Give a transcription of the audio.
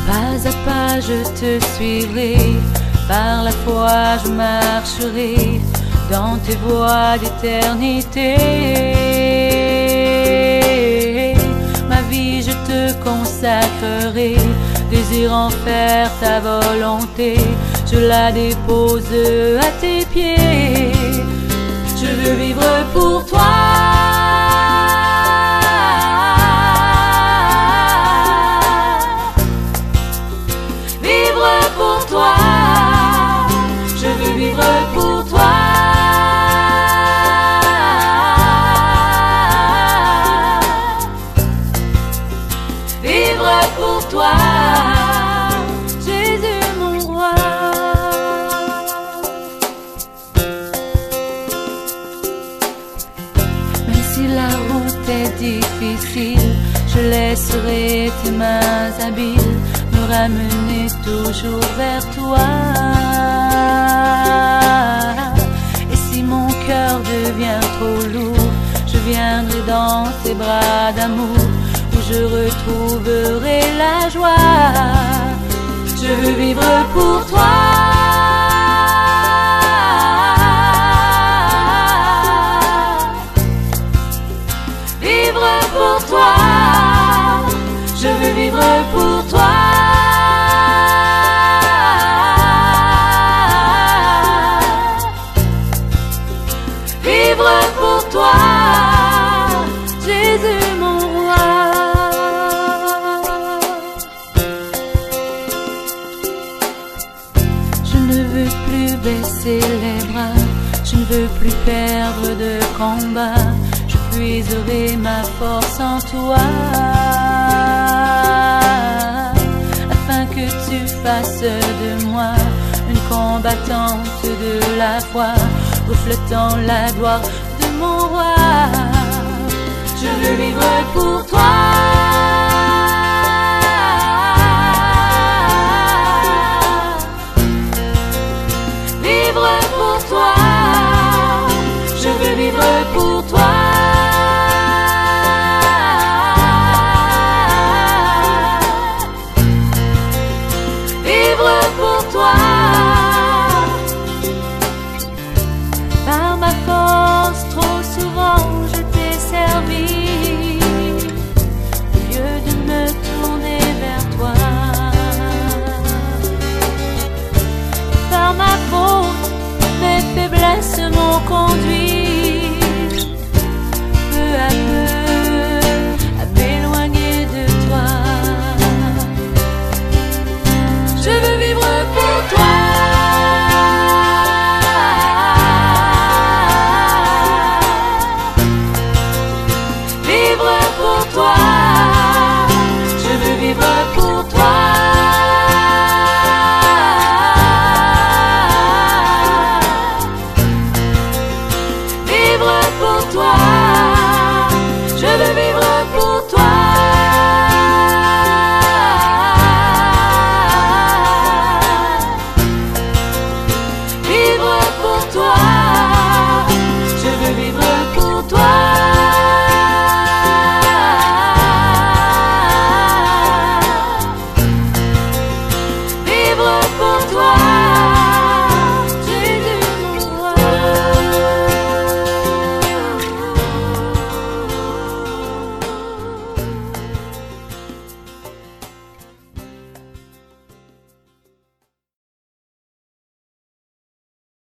Pas à pas je te suivrai, par la foi je marcherai dans tes voies d'éternité. Ma vie je te consacrerai, désirant faire ta volonté, je la dépose à tes pieds. Je veux vivre pour toi. Pour toi, Jésus mon roi. Même si la route est difficile, je laisserai tes mains habiles me ramener toujours vers toi. Et si mon cœur devient trop lourd, je viendrai dans tes bras d'amour, je retrouverai la joie. Je veux vivre pour toi. Vivre pour toi. Je veux vivre pour toi. Vivre pour toi, Jésus mon roi. Je ne veux plus baisser les bras, je ne veux plus perdre de combat, je puiserai ma force en toi, afin que tu fasses de moi une combattante de la foi, reflétant la gloire de mon roi. Je veux vivre pour toi.